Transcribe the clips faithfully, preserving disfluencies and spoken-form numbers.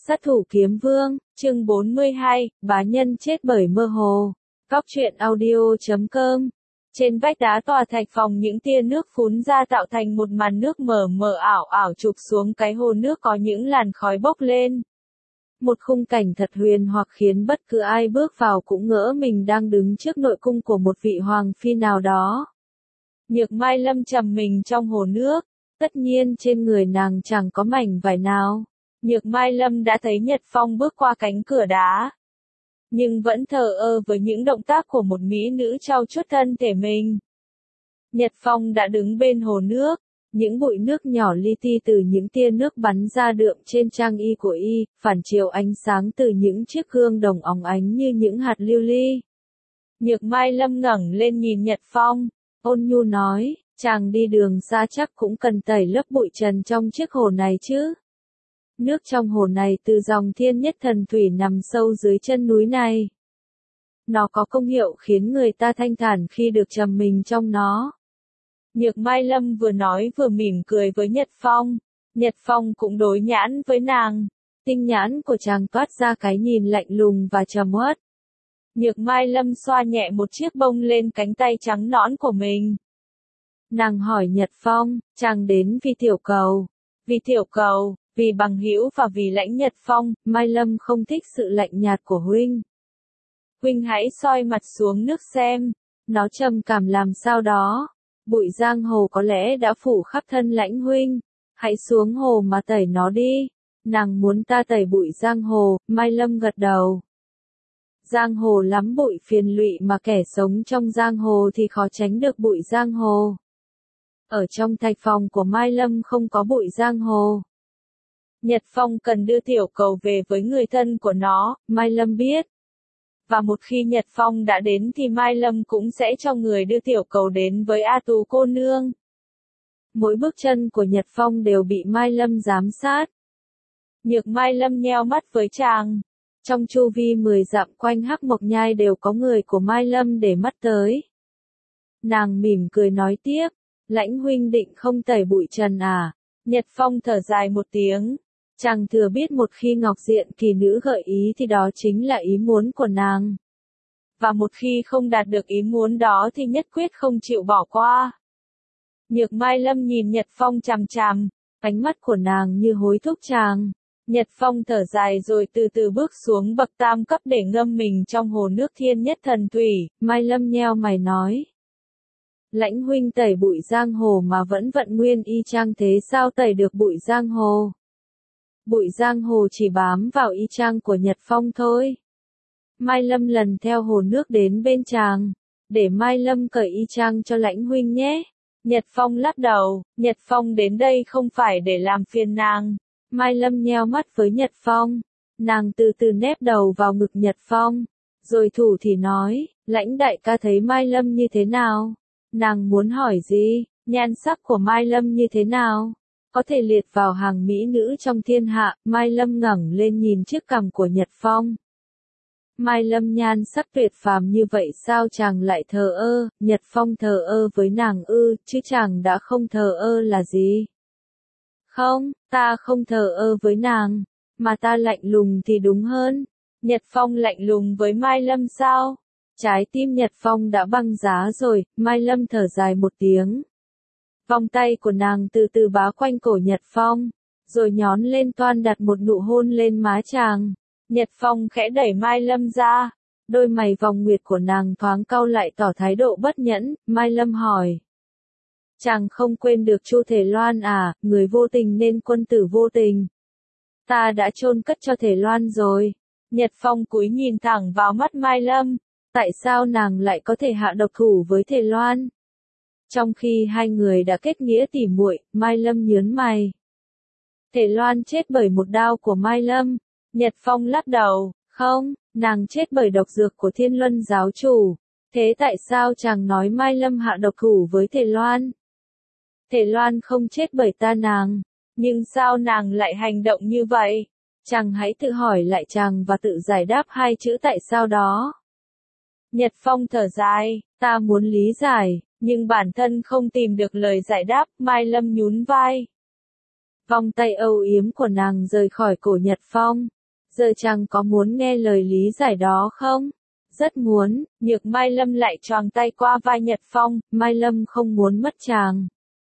Sát thủ kiếm vương, chương bốn mươi hai, bá nhân chết bởi mơ hồ. Góc truyện audio chấm com. Trên vách đá tòa thạch phòng những tia nước phún ra tạo thành một màn nước mờ mờ ảo ảo chụp xuống cái hồ nước có những làn khói bốc lên. Một khung cảnh thật huyền hoặc khiến bất cứ ai bước vào cũng ngỡ mình đang đứng trước nội cung của một vị hoàng phi nào đó. Nhược Mai Lâm trầm mình trong hồ nước, tất nhiên trên người nàng chẳng có mảnh vải nào. Nhược Mai Lâm đã thấy Nhật Phong bước qua cánh cửa đá, nhưng vẫn thờ ơ với những động tác của một mỹ nữ trau chuốt thân thể mình. Nhật Phong đã đứng bên hồ nước, những bụi nước nhỏ li ti từ những tia nước bắn ra đượm trên trang y của y, phản chiếu ánh sáng từ những chiếc gương đồng óng ánh như những hạt lưu ly. Nhược Mai Lâm ngẩng lên nhìn Nhật Phong, ôn nhu nói, chàng đi đường xa chắc cũng cần tẩy lớp bụi trần trong chiếc hồ này chứ. Nước trong hồ này từ dòng thiên nhất thần thủy nằm sâu dưới chân núi này. Nó có công hiệu khiến người ta thanh thản khi được trầm mình trong nó. Nhược Mai Lâm vừa nói vừa mỉm cười với Nhật Phong. Nhật Phong cũng đối nhãn với nàng. Tinh nhãn của chàng toát ra cái nhìn lạnh lùng và trầm uất. Nhược Mai Lâm xoa nhẹ một chiếc bông lên cánh tay trắng nõn của mình. Nàng hỏi Nhật Phong, chàng đến vì tiểu cầu. Vì tiểu cầu, vì bằng hữu và vì lãnh Nhật Phong, Mai Lâm không thích sự lạnh nhạt của huynh. Huynh hãy soi mặt xuống nước xem, nó trầm cảm làm sao đó. Bụi giang hồ có lẽ đã phủ khắp thân lãnh huynh, hãy xuống hồ mà tẩy nó đi. Nàng muốn ta tẩy bụi giang hồ, Mai Lâm gật đầu. Giang hồ lắm bụi phiền lụy mà kẻ sống trong giang hồ thì khó tránh được bụi giang hồ. Ở trong thạch phòng của Mai Lâm không có bụi giang hồ. Nhật Phong cần đưa tiểu cầu về với người thân của nó, Mai Lâm biết. Và một khi Nhật Phong đã đến thì Mai Lâm cũng sẽ cho người đưa tiểu cầu đến với A Tú cô nương. Mỗi bước chân của Nhật Phong đều bị Mai Lâm giám sát. Nhược Mai Lâm nheo mắt với chàng. Trong chu vi mười dặm quanh Hắc Mộc Nhai đều có người của Mai Lâm để mắt tới. Nàng mỉm cười nói tiếp, lãnh huynh định không tẩy bụi trần à? Nhật Phong thở dài một tiếng. Chàng thừa biết một khi Ngọc Diện kỳ nữ gợi ý thì đó chính là ý muốn của nàng. Và một khi không đạt được ý muốn đó thì nhất quyết không chịu bỏ qua. Nhược Mai Lâm nhìn Nhật Phong chằm chằm, ánh mắt của nàng như hối thúc chàng. Nhật Phong thở dài rồi từ từ bước xuống bậc tam cấp để ngâm mình trong hồ nước thiên nhất thần thủy, Mai Lâm nheo mày nói. Lãnh huynh tẩy bụi giang hồ mà vẫn vận nguyên y chang thế sao tẩy được bụi giang hồ? Bụi giang hồ chỉ bám vào y chang của Nhật Phong thôi. Mai Lâm lần theo hồ nước đến bên chàng, để Mai Lâm cởi y chang cho lãnh huynh nhé. Nhật Phong lắc đầu, Nhật Phong đến đây không phải để làm phiền nàng. Mai Lâm nheo mắt với Nhật Phong, nàng từ từ nép đầu vào ngực Nhật Phong, rồi thủ thì nói, lãnh đại ca thấy Mai Lâm như thế nào? Nàng muốn hỏi gì? Nhan sắc của Mai Lâm như thế nào? Có thể liệt vào hàng mỹ nữ trong thiên hạ. Mai Lâm ngẩng lên nhìn chiếc cằm của Nhật Phong. Mai Lâm nhan sắc tuyệt phàm như vậy sao chàng lại thờ ơ? Nhật Phong thờ ơ với nàng ư, chứ chàng đã không thờ ơ là gì? Không, ta không thờ ơ với nàng, mà ta lạnh lùng thì đúng hơn. Nhật Phong lạnh lùng với Mai Lâm sao? Trái tim Nhật Phong đã băng giá rồi. Mai Lâm thở dài một tiếng. Vòng tay của nàng từ từ bá quanh cổ Nhật Phong, rồi nhón lên toan đặt một nụ hôn lên má chàng. Nhật Phong khẽ đẩy Mai Lâm ra, đôi mày vòng nguyệt của nàng thoáng cau lại tỏ thái độ bất nhẫn. Mai Lâm hỏi. Chàng không quên được Chu Thể Loan à, người vô tình nên quân tử vô tình. Ta đã chôn cất cho Thể Loan rồi. Nhật Phong cúi nhìn thẳng vào mắt Mai Lâm. Tại sao nàng lại có thể hạ độc thủ với Thể Loan? Trong khi hai người đã kết nghĩa tỉ muội, Mai Lâm nhớn mày. Thể Loan chết bởi một đao của Mai Lâm. Nhật Phong lắc đầu, không, nàng chết bởi độc dược của Thiên Luân giáo chủ. Thế tại sao chàng nói Mai Lâm hạ độc thủ với Thể Loan? Thể Loan không chết bởi ta nàng, nhưng sao nàng lại hành động như vậy? Chàng hãy tự hỏi lại chàng và tự giải đáp hai chữ tại sao đó. Nhật Phong thở dài, ta muốn lý giải, nhưng bản thân không tìm được lời giải đáp. Mai Lâm nhún vai. Vòng tay âu yếm của nàng rời khỏi cổ Nhật Phong, Giờ chàng có muốn nghe lời lý giải đó không? Rất muốn, Nhược Mai Lâm lại choàng tay qua vai Nhật Phong, Mai Lâm không muốn mất chàng.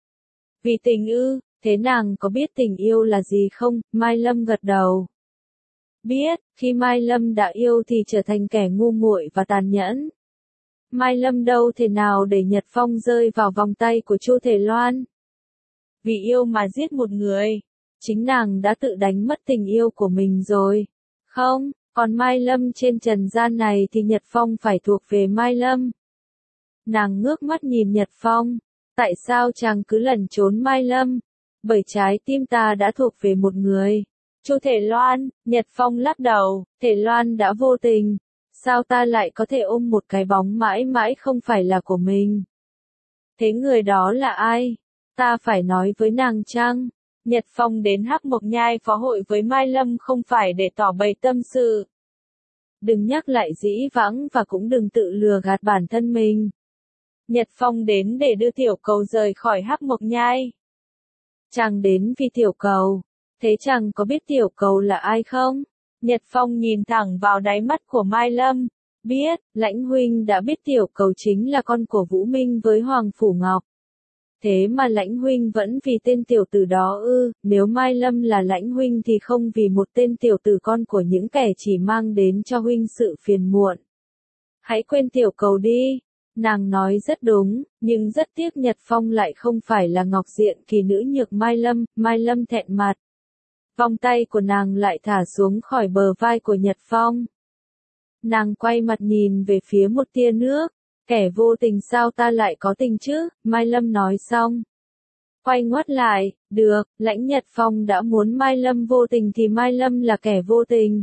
Vì tình ư, thế nàng có biết tình yêu là gì không? Mai Lâm gật đầu. Biết, khi Mai Lâm đã yêu thì trở thành kẻ ngu muội và tàn nhẫn. Mai Lâm đâu thể nào để Nhật Phong rơi vào vòng tay của Chu Thể Loan. Vì yêu mà giết một người, chính nàng đã tự đánh mất tình yêu của mình rồi. Không, còn Mai Lâm trên trần gian này thì Nhật Phong phải thuộc về Mai Lâm. Nàng ngước mắt nhìn Nhật Phong. Tại sao chàng cứ lẩn trốn Mai Lâm? Bởi trái tim ta đã thuộc về một người. Chu Thể Loan, Nhật Phong lắc đầu, Thể Loan đã vô tình. Sao ta lại có thể ôm một cái bóng mãi mãi không phải là của mình? Thế người đó là ai? Ta phải nói với nàng chăng? Nhật Phong đến Hắc Mộc Nhai phó hội với Mai Lâm không phải để tỏ bày tâm sự. Đừng nhắc lại dĩ vãng và cũng đừng tự lừa gạt bản thân mình. Nhật Phong đến để đưa Tiểu Cầu rời khỏi Hắc Mộc Nhai. Chàng đến vì Tiểu Cầu. Thế chàng có biết Tiểu Cầu là ai không? Nhật Phong nhìn thẳng vào đáy mắt của Mai Lâm. Biết, Lãnh huynh đã biết Tiểu Cầu chính là con của Vũ Minh với Hoàng Phủ Ngọc. Thế mà Lãnh huynh vẫn vì tên tiểu tử đó ư? Nếu Mai Lâm là Lãnh huynh thì không vì một tên tiểu tử con của những kẻ chỉ mang đến cho huynh sự phiền muộn. Hãy quên Tiểu Cầu đi. Nàng nói rất đúng, nhưng rất tiếc Nhật Phong lại không phải là Ngọc Diện kỳ nữ Nhược Mai Lâm. Mai Lâm thẹn mặt. Vòng tay của nàng lại thả xuống khỏi bờ vai của Nhật Phong. Nàng quay mặt nhìn về phía một tia nước. Kẻ vô tình sao ta lại có tình chứ? Mai Lâm nói xong. Quay ngoắt lại, được, Lãnh Nhật Phong đã muốn Mai Lâm vô tình thì Mai Lâm là kẻ vô tình.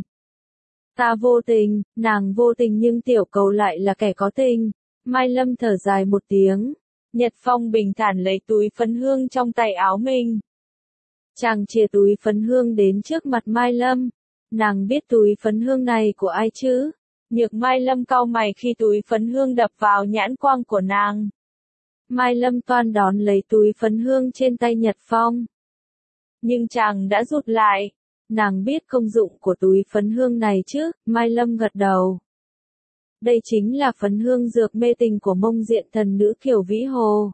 Ta vô tình, nàng vô tình nhưng Tiểu Cầu lại là kẻ có tình. Mai Lâm thở dài một tiếng. Nhật Phong bình thản lấy túi phấn hương trong tay áo mình. Chàng chia túi phấn hương đến trước mặt Mai Lâm. Nàng biết túi phấn hương này của ai chứ? Nhược Mai Lâm cau mày khi túi phấn hương đập vào nhãn quang của nàng. Mai Lâm toan đón lấy túi phấn hương trên tay Nhật Phong. Nhưng chàng đã rụt lại. Nàng biết công dụng của túi phấn hương này chứ? Mai Lâm gật đầu. Đây chính là phấn hương dược mê tình của Mông Diện thần nữ Kiều Vĩ Hồ.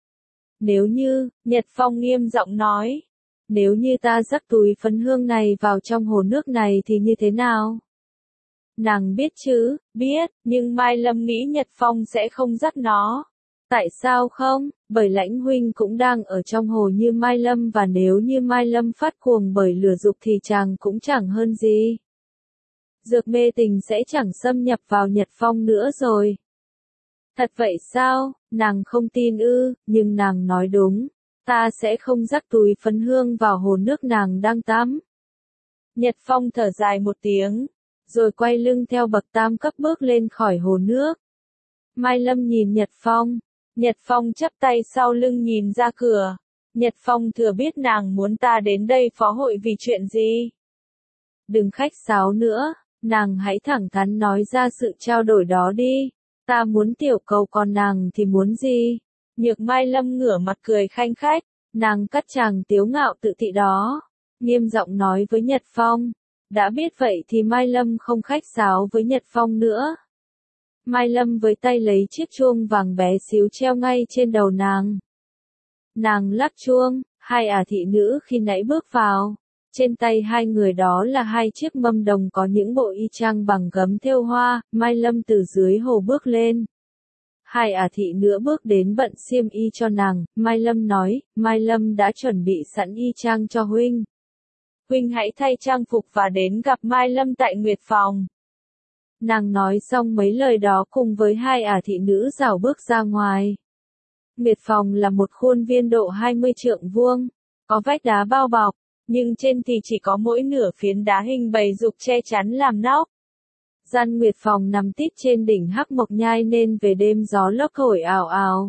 Nếu như, Nhật Phong nghiêm giọng nói. Nếu như ta rắc túi phấn hương này vào trong hồ nước này thì như thế nào? Nàng biết chứ, biết, nhưng Mai Lâm nghĩ Nhật Phong sẽ không dắt nó. Tại sao không? Bởi Lãnh huynh cũng đang ở trong hồ như Mai Lâm và nếu như Mai Lâm phát cuồng bởi lửa dục thì chàng cũng chẳng hơn gì. Dược mê tình sẽ chẳng xâm nhập vào Nhật Phong nữa rồi. Thật vậy sao? Nàng không tin ư, nhưng nàng nói đúng. Ta sẽ không rắc túi phấn hương vào hồ nước nàng đang tắm. Nhật Phong thở dài một tiếng, rồi quay lưng theo bậc tam cấp bước lên khỏi hồ nước. Mai Lâm nhìn Nhật Phong. Nhật Phong chắp tay sau lưng nhìn ra cửa. Nhật Phong thừa biết nàng muốn ta đến đây phó hội vì chuyện gì. Đừng khách sáo nữa, nàng hãy thẳng thắn nói ra sự trao đổi đó đi. Ta muốn Tiểu Cầu còn nàng thì muốn gì? Nhược Mai Lâm ngửa mặt cười khanh khách, nàng cắt chàng tiếu ngạo tự thị đó. Nghiêm giọng nói với Nhật Phong. Đã biết vậy thì Mai Lâm không khách sáo với Nhật Phong nữa. Mai Lâm với tay lấy chiếc chuông vàng bé xíu treo ngay trên đầu nàng. Nàng lắc chuông, hai ả thị nữ khi nãy bước vào. Trên tay hai người đó là hai chiếc mâm đồng có những bộ y chang bằng gấm thêu hoa. Mai Lâm từ dưới hồ bước lên. Hai ả thị nữ bước đến bận xiêm y cho nàng. Mai Lâm nói, Mai Lâm đã chuẩn bị sẵn y chang cho huynh. Huynh hãy thay trang phục và đến gặp Mai Lâm tại Nguyệt Phòng. Nàng nói xong mấy lời đó cùng với hai ả thị nữ rảo bước ra ngoài. Nguyệt Phòng là một khuôn viên độ hai mươi trượng vuông, có vách đá bao bọc, nhưng trên thì chỉ có mỗi nửa phiến đá hình bầy dục che chắn làm nóc. Gian Nguyệt Phòng nằm tít trên đỉnh Hắc Mộc Nhai nên về đêm gió lốc thổi ào ào.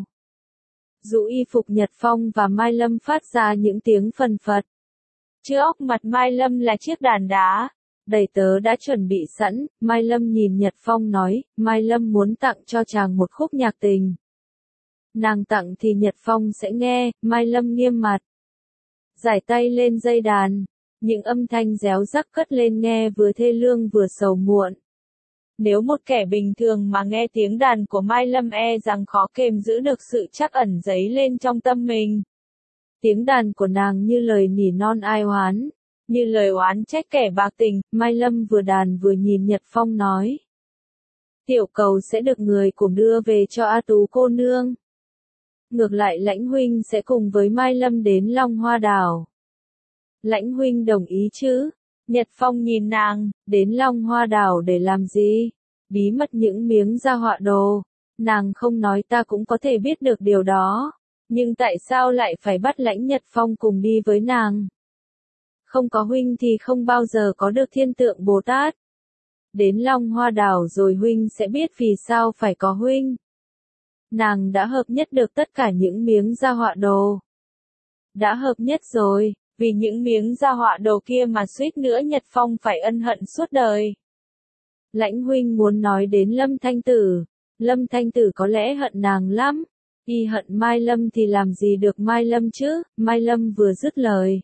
Dụ y phục Nhật Phong và Mai Lâm phát ra những tiếng phần phật. Trước óc mặt Mai Lâm là chiếc đàn đá. Đầy tớ đã chuẩn bị sẵn. Mai Lâm nhìn Nhật Phong nói, Mai Lâm muốn tặng cho chàng một khúc nhạc tình. Nàng tặng thì Nhật Phong sẽ nghe. Mai Lâm nghiêm mặt. Giải tay lên dây đàn. Những âm thanh réo rắc cất lên nghe vừa thê lương vừa sầu muộn. Nếu một kẻ bình thường mà nghe tiếng đàn của Mai Lâm e rằng khó kềm giữ được sự trắc ẩn dấy lên trong tâm mình. Tiếng đàn của nàng như lời nỉ non ai oán, như lời oán trách kẻ bạc tình. Mai Lâm vừa đàn vừa nhìn Nhật Phong nói. Tiểu cầu sẽ được người cùng đưa về cho A Tú cô nương. Ngược lại Lãnh huynh sẽ cùng với Mai Lâm đến Long Hoa Đảo. Lãnh huynh đồng ý chứ? Nhật Phong nhìn nàng, đến Long Hoa Đảo để làm gì? Bí mật những miếng gia họa đồ. Nàng không nói ta cũng có thể biết được điều đó. Nhưng tại sao lại phải bắt Lãnh Nhật Phong cùng đi với nàng? Không có huynh thì không bao giờ có được thiên tượng Bồ Tát. Đến Long Hoa Đảo rồi huynh sẽ biết vì sao phải có huynh. Nàng đã hợp nhất được tất cả những miếng gia họa đồ. Đã hợp nhất rồi, vì những miếng gia họa đồ kia mà suýt nữa Nhật Phong phải ân hận suốt đời. Lãnh huynh muốn nói đến Lâm Thanh Tử. Lâm Thanh Tử có lẽ hận nàng lắm. Y hận Mai Lâm thì làm gì được Mai Lâm chứ? Mai Lâm vừa dứt lời.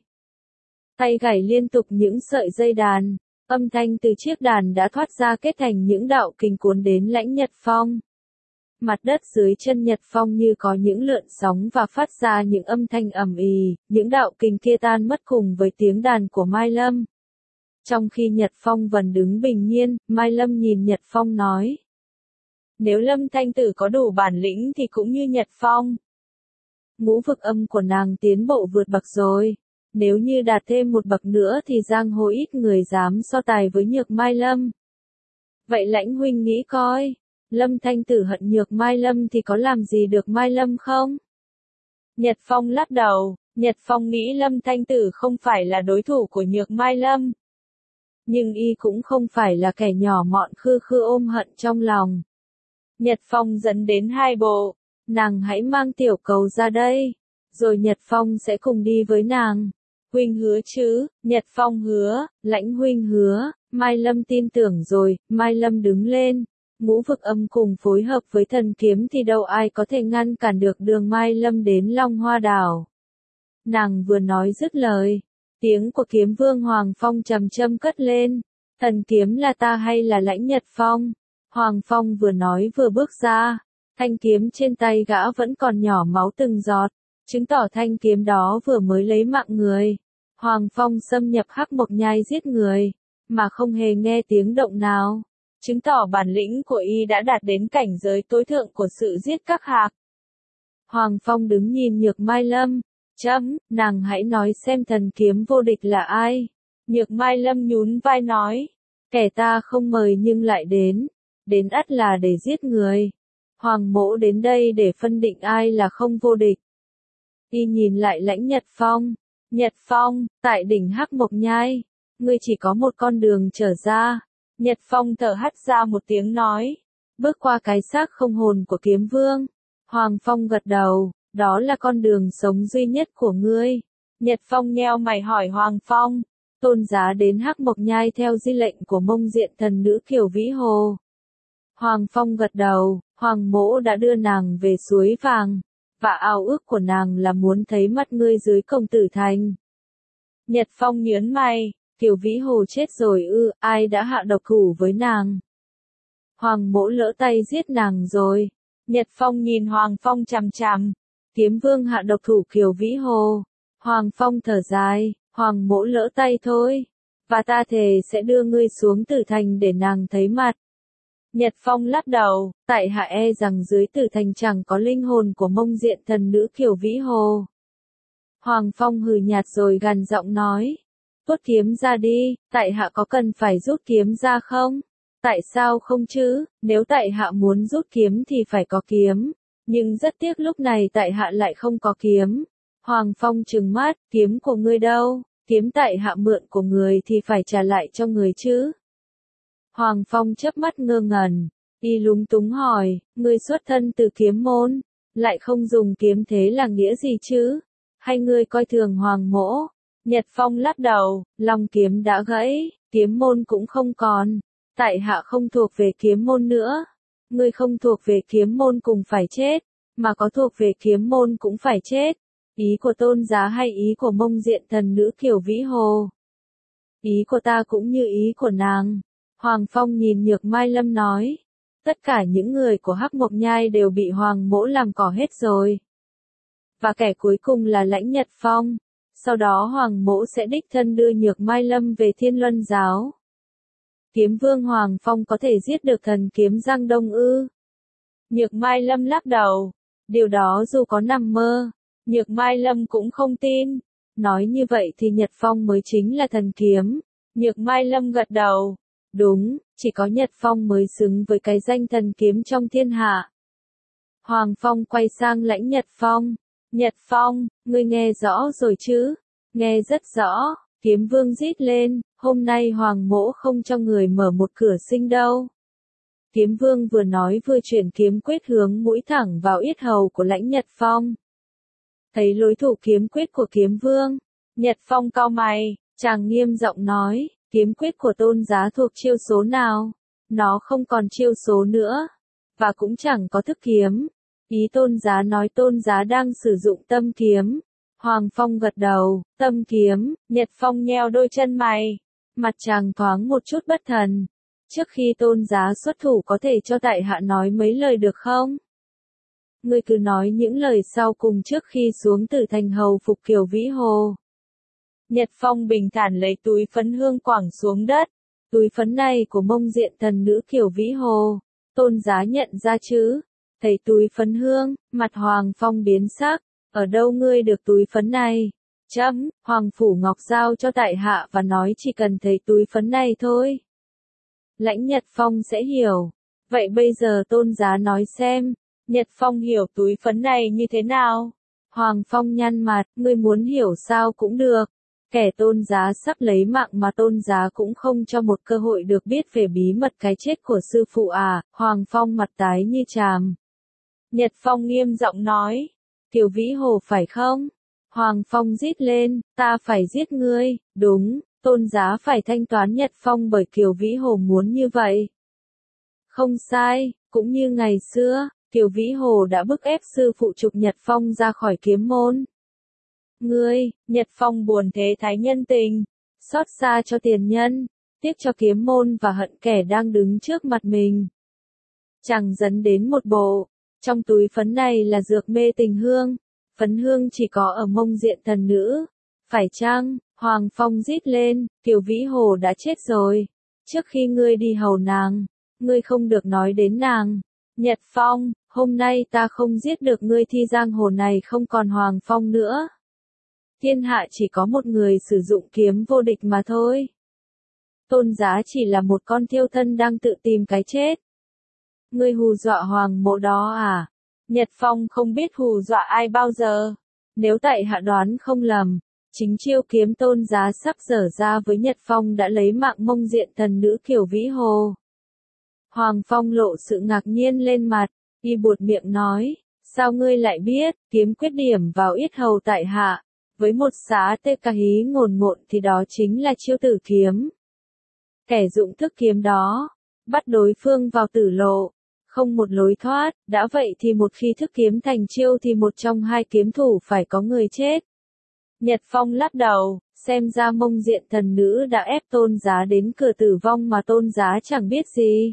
Tay gảy liên tục những sợi dây đàn. Âm thanh từ chiếc đàn đã thoát ra kết thành những đạo kình cuốn đến Lãnh Nhật Phong. Mặt đất dưới chân Nhật Phong như có những lượn sóng và phát ra những âm thanh ầm ì, những đạo kình kia tan mất cùng với tiếng đàn của Mai Lâm. Trong khi Nhật Phong vẫn đứng bình nhiên, Mai Lâm nhìn Nhật Phong nói. Nếu Lâm Thanh Tử có đủ bản lĩnh thì cũng như Nhật Phong. Ngũ vực âm của nàng tiến bộ vượt bậc rồi. Nếu như đạt thêm một bậc nữa thì giang hồ ít người dám so tài với Nhược Mai Lâm. Vậy Lãnh huynh nghĩ coi, Lâm Thanh Tử hận Nhược Mai Lâm thì có làm gì được Mai Lâm không? Nhật Phong lắc đầu, Nhật Phong nghĩ Lâm Thanh Tử không phải là đối thủ của Nhược Mai Lâm. Nhưng y cũng không phải là kẻ nhỏ mọn khư khư ôm hận trong lòng. Nhật Phong dẫn đến hai bộ, nàng hãy mang tiểu cầu ra đây, rồi Nhật Phong sẽ cùng đi với nàng. Huynh hứa chứ? Nhật Phong hứa, Lãnh huynh hứa. Mai Lâm tin tưởng rồi. Mai Lâm đứng lên. Ngũ vực âm cùng phối hợp với thần kiếm thì đâu ai có thể ngăn cản được đường Mai Lâm đến Long Hoa Đảo. Nàng vừa nói dứt lời, tiếng của kiếm vương Hoàng Phong trầm trầm cất lên. Thần kiếm là ta hay là Lãnh Nhật Phong? Hoàng Phong vừa nói vừa bước ra. Thanh kiếm trên tay gã vẫn còn nhỏ máu từng giọt, chứng tỏ thanh kiếm đó vừa mới lấy mạng người. Hoàng Phong xâm nhập Hắc Mộc Nhai giết người, mà không hề nghe tiếng động nào, chứng tỏ bản lĩnh của y đã đạt đến cảnh giới tối thượng của sự giết các hạc. Hoàng Phong đứng nhìn Nhược Mai Lâm, chấm, nàng hãy nói xem thần kiếm vô địch là ai. Nhược Mai Lâm nhún vai nói, kẻ ta không mời nhưng lại đến, đến ắt là để giết người. Hoàng mỗ đến đây để phân định ai là không vô địch. Y nhìn lại Lãnh Nhật Phong. Nhật Phong, tại đỉnh Hắc Mộc Nhai, ngươi chỉ có một con đường trở ra. Nhật Phong thở hắt ra một tiếng nói, bước qua cái xác không hồn của kiếm vương. Hoàng Phong gật đầu, đó là con đường sống duy nhất của ngươi. Nhật Phong nheo mày hỏi Hoàng Phong, tôn giá đến Hắc Mộc Nhai theo di lệnh của Mông Diện thần nữ Kiều Vĩ Hồ. Hoàng Phong gật đầu, Hoàng mỗ đã đưa nàng về suối vàng, và ao ước của nàng là muốn thấy mắt ngươi dưới Công Tử Thành. Nhật Phong nhớn mày, Kiều Vĩ Hồ chết rồi ư, ai đã hạ độc thủ với nàng? Hoàng mỗ lỡ tay giết nàng rồi. Nhật Phong nhìn Hoàng Phong chằm chằm, kiếm vương hạ độc thủ Kiều Vĩ Hồ. Hoàng Phong thở dài, Hoàng mỗ lỡ tay thôi, và ta thề sẽ đưa ngươi xuống Tử Thành để nàng thấy mặt. Nhật Phong lắc đầu, tại hạ e rằng dưới Tử Thành chẳng có linh hồn của Mông Diện thần nữ Kiều Vĩ Hồ. Hoàng Phong hừ nhạt rồi gằn giọng nói, rút kiếm ra đi, tại hạ có cần phải rút kiếm ra không? Tại sao không chứ, nếu tại hạ muốn rút kiếm thì phải có kiếm, nhưng rất tiếc lúc này tại hạ lại không có kiếm. Hoàng Phong trừng mắt, kiếm của ngươi đâu? Kiếm tại hạ mượn của người thì phải trả lại cho người chứ. Hoàng Phong chớp mắt ngơ ngẩn, y lúng túng hỏi, ngươi xuất thân từ kiếm môn, lại không dùng kiếm thế là nghĩa gì chứ? Hay ngươi coi thường Hoàng mỗ? Nhật Phong lắc đầu, long kiếm đã gãy, kiếm môn cũng không còn, tại hạ không thuộc về kiếm môn nữa. Ngươi không thuộc về kiếm môn cũng phải chết, mà có thuộc về kiếm môn cũng phải chết. Ý của tôn giá hay ý của Mông Diện thần nữ Kiều Vĩ Hồ? Ý của ta cũng như ý của nàng. Hoàng Phong nhìn Nhược Mai Lâm nói. Tất cả những người của Hắc Mộc Nhai đều bị Hoàng mỗ làm cỏ hết rồi. Và kẻ cuối cùng là Lãnh Nhật Phong. Sau đó Hoàng mỗ sẽ đích thân đưa Nhược Mai Lâm về Thiên Luân Giáo. Kiếm Vương Hoàng Phong có thể giết được thần kiếm Giang Đông ư? Nhược Mai Lâm lắc đầu. Điều đó dù có nằm mơ, Nhược Mai Lâm cũng không tin. Nói như vậy thì Nhật Phong mới chính là thần kiếm. Nhược Mai Lâm gật đầu. Đúng, chỉ có Nhật Phong mới xứng với cái danh thần kiếm trong thiên hạ. Hoàng Phong quay sang Lãnh Nhật Phong. Nhật Phong, ngươi nghe rõ rồi chứ? Nghe rất rõ. Kiếm Vương rít lên, hôm nay Hoàng mỗ không cho người mở một cửa sinh đâu. Kiếm Vương vừa nói vừa chuyển kiếm quyết hướng mũi thẳng vào yết hầu của Lãnh Nhật Phong. Thấy lối thủ kiếm quyết của Kiếm Vương, Nhật Phong cau mày, chàng nghiêm giọng nói, kiếm quyết của tôn giá thuộc chiêu số nào? Nó không còn chiêu số nữa, và cũng chẳng có thức kiếm. Ý tôn giá nói tôn giá đang sử dụng tâm kiếm. Hoàng Phong gật đầu, tâm kiếm. Nhật Phong nheo đôi chân mày, mặt chàng thoáng một chút bất thần. Trước khi tôn giá xuất thủ có thể cho tại hạ nói mấy lời được không? Ngươi cứ nói những lời sau cùng trước khi xuống từ thành hầu phục Kiều Vĩ Hồ. Nhật Phong bình thản lấy túi phấn hương quẳng xuống đất. Túi phấn này của mông diện thần nữ Kiều Vĩ Hồ. Tôn giá nhận ra chứ? Thấy túi phấn hương, mặt Hoàng Phong biến sắc. Ở đâu ngươi được túi phấn này? Chấm, Hoàng Phủ Ngọc giao cho tại hạ và nói chỉ cần thấy túi phấn này thôi. Lãnh Nhật Phong sẽ hiểu. Vậy bây giờ tôn giá nói xem, Nhật Phong hiểu túi phấn này như thế nào? Hoàng Phong nhăn mặt, ngươi muốn hiểu sao cũng được. Kẻ tôn giá sắp lấy mạng mà tôn giá cũng không cho một cơ hội được biết về bí mật cái chết của sư phụ à? Hoàng Phong mặt tái như tràm. Nhật Phong nghiêm giọng nói, Kiều Vĩ Hồ phải không? Hoàng Phong rít lên, ta phải giết ngươi, đúng, tôn giá phải thanh toán Nhật Phong bởi Kiều Vĩ Hồ muốn như vậy. Không sai, cũng như ngày xưa, Kiều Vĩ Hồ đã bức ép sư phụ trục Nhật Phong ra khỏi kiếm môn. Ngươi, Nhật Phong buồn thế thái nhân tình, xót xa cho tiền nhân, tiếc cho kiếm môn và hận kẻ đang đứng trước mặt mình. Chàng dẫn đến một bộ, trong túi phấn này là dược mê tình hương, phấn hương chỉ có ở mông diện thần nữ. Phải chăng? Hoàng Phong rít lên, Kiều Vĩ Hồ đã chết rồi. Trước khi ngươi đi hầu nàng, ngươi không được nói đến nàng. Nhật Phong, hôm nay ta không giết được ngươi thì giang hồ này không còn Hoàng Phong nữa. Thiên hạ chỉ có một người sử dụng kiếm vô địch mà thôi. Tôn giá chỉ là một con thiêu thân đang tự tìm cái chết. Ngươi hù dọa Hoàng mộ đó à? Nhật Phong không biết hù dọa ai bao giờ. Nếu tại hạ đoán không lầm, chính chiêu kiếm tôn giá sắp dở ra với Nhật Phong đã lấy mạng mông diện thần nữ Kiều Vĩ Hồ. Hoàng Phong lộ sự ngạc nhiên lên mặt, y buột miệng nói, sao ngươi lại biết? Kiếm quyết điểm vào yết hầu tại hạ, với một xá tê ca hí ngồn ngộn thì đó chính là chiêu tử kiếm. Kẻ dụng thức kiếm đó, bắt đối phương vào tử lộ, không một lối thoát, đã vậy thì một khi thức kiếm thành chiêu thì một trong hai kiếm thủ phải có người chết. Nhật Phong lắc đầu, xem ra mông diện thần nữ đã ép tôn giá đến cửa tử vong mà tôn giá chẳng biết gì.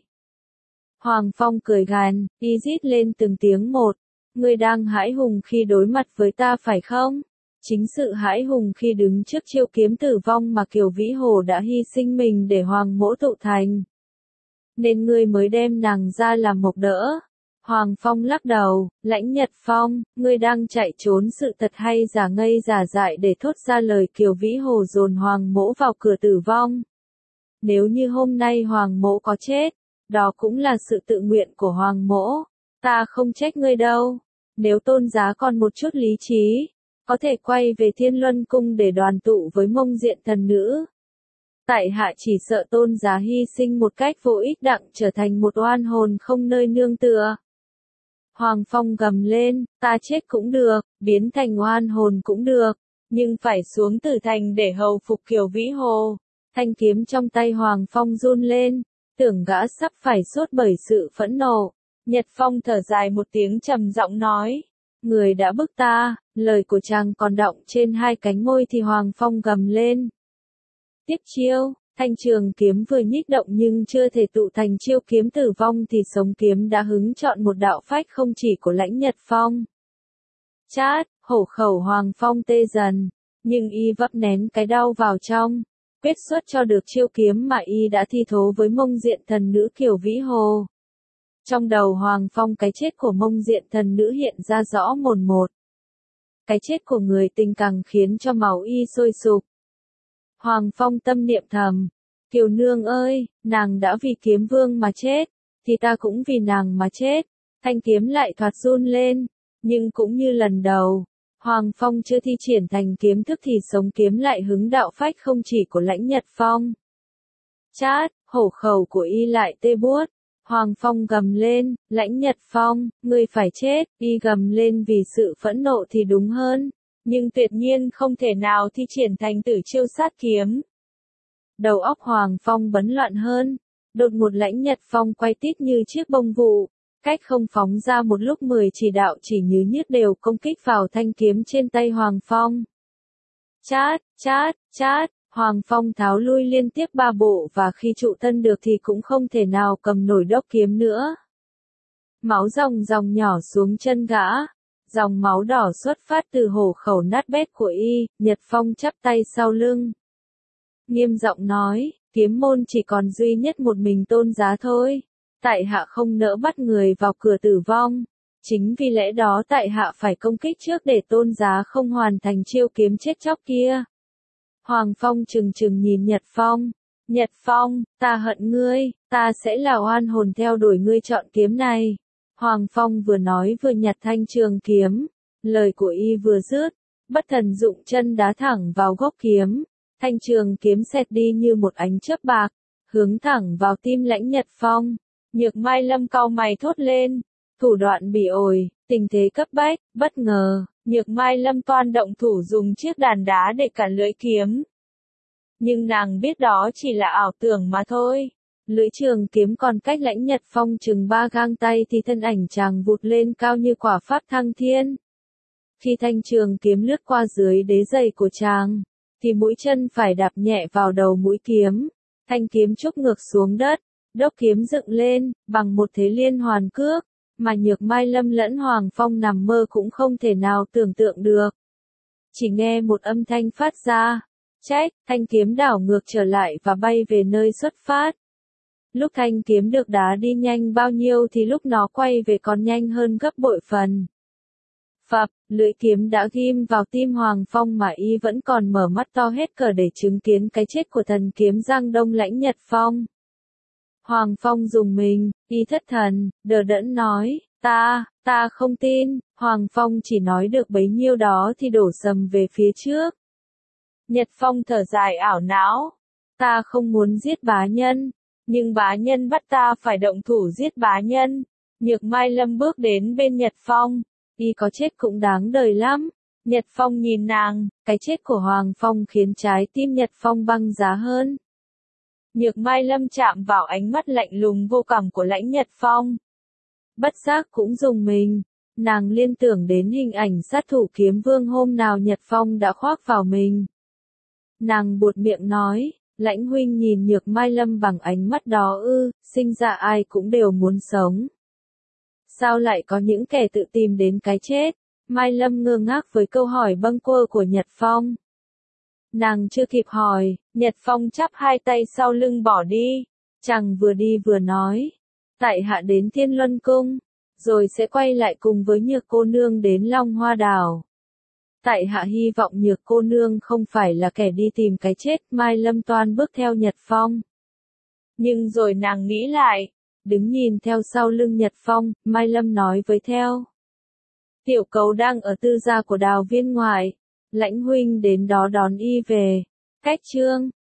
Hoàng Phong cười gằn, y rít lên từng tiếng một, ngươi đang hãi hùng khi đối mặt với ta phải không? Chính sự hãi hùng khi đứng trước chiêu kiếm tử vong mà Kiều Vĩ Hồ đã hy sinh mình để Hoàng mỗ tụ thành. Nên ngươi mới đem nàng ra làm mộc đỡ. Hoàng Phong lắc đầu, Lãnh Nhật Phong, ngươi đang chạy trốn sự thật hay giả ngây giả dại để thốt ra lời Kiều Vĩ Hồ dồn Hoàng mỗ vào cửa tử vong. Nếu như hôm nay Hoàng mỗ có chết, đó cũng là sự tự nguyện của Hoàng mỗ, ta không trách ngươi đâu. Nếu tôn giá còn một chút lý trí, có thể quay về Thiên Luân Cung để đoàn tụ với mông diện thần nữ. Tại hạ chỉ sợ tôn giá hy sinh một cách vô ích đặng trở thành một oan hồn không nơi nương tựa. Hoàng Phong gầm lên, ta chết cũng được, biến thành oan hồn cũng được, nhưng phải xuống tử thành để hầu phục Kiều Vĩ Hồ. Thanh kiếm trong tay Hoàng Phong run lên, tưởng gã sắp phải sốt bởi sự phẫn nộ. Nhật Phong thở dài một tiếng trầm giọng nói, người đã bức ta, lời của chàng còn đọng trên hai cánh môi thì Hoàng Phong gầm lên. Tiếp chiêu, thanh trường kiếm vừa nhích động nhưng chưa thể tụ thành chiêu kiếm tử vong thì sống kiếm đã hứng chọn một đạo phách không chỉ của Lãnh Nhật Phong. Chát, hổ khẩu Hoàng Phong tê dần, nhưng y vấp nén cái đau vào trong, quyết xuất cho được chiêu kiếm mà y đã thi thố với Mông Diện Thần Nữ Kiều Vĩ Hồ. Trong đầu Hoàng Phong cái chết của Mông Diện Thần Nữ hiện ra rõ mồn một. Cái chết của người tình càng khiến cho máu y sôi sục. Hoàng Phong tâm niệm thầm, Kiều nương ơi, nàng đã vì kiếm vương mà chết, thì ta cũng vì nàng mà chết. Thanh kiếm lại thoạt run lên, nhưng cũng như lần đầu, Hoàng Phong chưa thi triển thành kiếm thức thì sống kiếm lại hứng đạo phách không chỉ của Lãnh Nhật Phong. Chát, hổ khẩu của y lại tê buốt. Hoàng Phong gầm lên, Lãnh Nhật Phong, ngươi phải chết, y gầm lên vì sự phẫn nộ thì đúng hơn, nhưng tuyệt nhiên không thể nào thi triển thành tử chiêu sát kiếm. Đầu óc Hoàng Phong bấn loạn hơn, đột một Lãnh Nhật Phong quay tít như chiếc bông vụ, cách không phóng ra một lúc mười chỉ đạo chỉ như nhiếc đều công kích vào thanh kiếm trên tay Hoàng Phong. Chát, chát, chát. Hoàng Phong tháo lui liên tiếp ba bộ và khi trụ thân được thì cũng không thể nào cầm nổi đốc kiếm nữa. Máu ròng ròng nhỏ xuống chân gã, dòng máu đỏ xuất phát từ hổ khẩu nát bét của y. Nhật Phong chắp tay sau lưng, nghiêm giọng nói, kiếm môn chỉ còn duy nhất một mình Tôn Giá thôi. Tại hạ không nỡ bắt người vào cửa tử vong, chính vì lẽ đó tại hạ phải công kích trước để Tôn Giá không hoàn thành chiêu kiếm chết chóc kia. Hoàng Phong trừng trừng nhìn Nhật Phong. Nhật Phong, ta hận ngươi, ta sẽ là oan hồn theo đuổi ngươi chọn kiếm này. Hoàng Phong vừa nói vừa nhặt thanh trường kiếm. Lời của y vừa dứt, bất thần dụng chân đá thẳng vào gốc kiếm. Thanh trường kiếm xẹt đi như một ánh chớp bạc, hướng thẳng vào tim Lãnh Nhật Phong. Nhược Mai Lâm cau mày thốt lên, thủ đoạn bỉ ổi, tình thế cấp bách, bất ngờ. Nhược Mai Lâm toan động thủ dùng chiếc đàn đá để cản lưỡi kiếm. Nhưng nàng biết đó chỉ là ảo tưởng mà thôi. Lưỡi trường kiếm còn cách Lãnh Nhật Phong chừng ba gang tay thì thân ảnh chàng vụt lên cao như quả pháp thăng thiên. Khi thanh trường kiếm lướt qua dưới đế giày của chàng, thì mũi chân phải đạp nhẹ vào đầu mũi kiếm. Thanh kiếm trúc ngược xuống đất, đốc kiếm dựng lên, bằng một thế liên hoàn cước, mà Nhược Mai Lâm lẫn Hoàng Phong nằm mơ cũng không thể nào tưởng tượng được. Chỉ nghe một âm thanh phát ra, chách, thanh kiếm đảo ngược trở lại và bay về nơi xuất phát. Lúc thanh kiếm được đá đi nhanh bao nhiêu thì lúc nó quay về còn nhanh hơn gấp bội phần. Phập, lưỡi kiếm đã ghim vào tim Hoàng Phong mà y vẫn còn mở mắt to hết cỡ để chứng kiến cái chết của thần kiếm Giang Đông Lãnh Nhật Phong. Hoàng Phong rùng mình, y thất thần, đờ đẫn nói, ta, ta không tin. Hoàng Phong chỉ nói được bấy nhiêu đó thì đổ sầm về phía trước. Nhật Phong thở dài ảo não, ta không muốn giết bá nhân, nhưng bá nhân bắt ta phải động thủ giết bá nhân. Nhược Mai Lâm bước đến bên Nhật Phong, y có chết cũng đáng đời lắm. Nhật Phong nhìn nàng, cái chết của Hoàng Phong khiến trái tim Nhật Phong băng giá hơn. Nhược Mai Lâm chạm vào ánh mắt lạnh lùng vô cảm của Lãnh Nhật Phong. Bất giác cũng rùng mình, nàng liên tưởng đến hình ảnh sát thủ kiếm vương hôm nào Nhật Phong đã khoác vào mình. Nàng buột miệng nói, Lãnh huynh nhìn Nhược Mai Lâm bằng ánh mắt đó ư, sinh ra ai cũng đều muốn sống. Sao lại có những kẻ tự tìm đến cái chết? Mai Lâm ngơ ngác với câu hỏi bâng quơ của Nhật Phong. Nàng chưa kịp hỏi, Nhật Phong chắp hai tay sau lưng bỏ đi. Chàng vừa đi vừa nói, tại hạ đến Thiên Luân Cung, rồi sẽ quay lại cùng với Nhược cô nương đến Long Hoa Đảo. Tại hạ hy vọng Nhược cô nương không phải là kẻ đi tìm cái chết. Mai Lâm toan bước theo Nhật Phong. Nhưng rồi nàng nghĩ lại, đứng nhìn theo sau lưng Nhật Phong, Mai Lâm nói với theo. Tiểu Cấu đang ở tư gia của Đào Viên ngoại, Lãnh huynh đến đó đón y về. Cách chương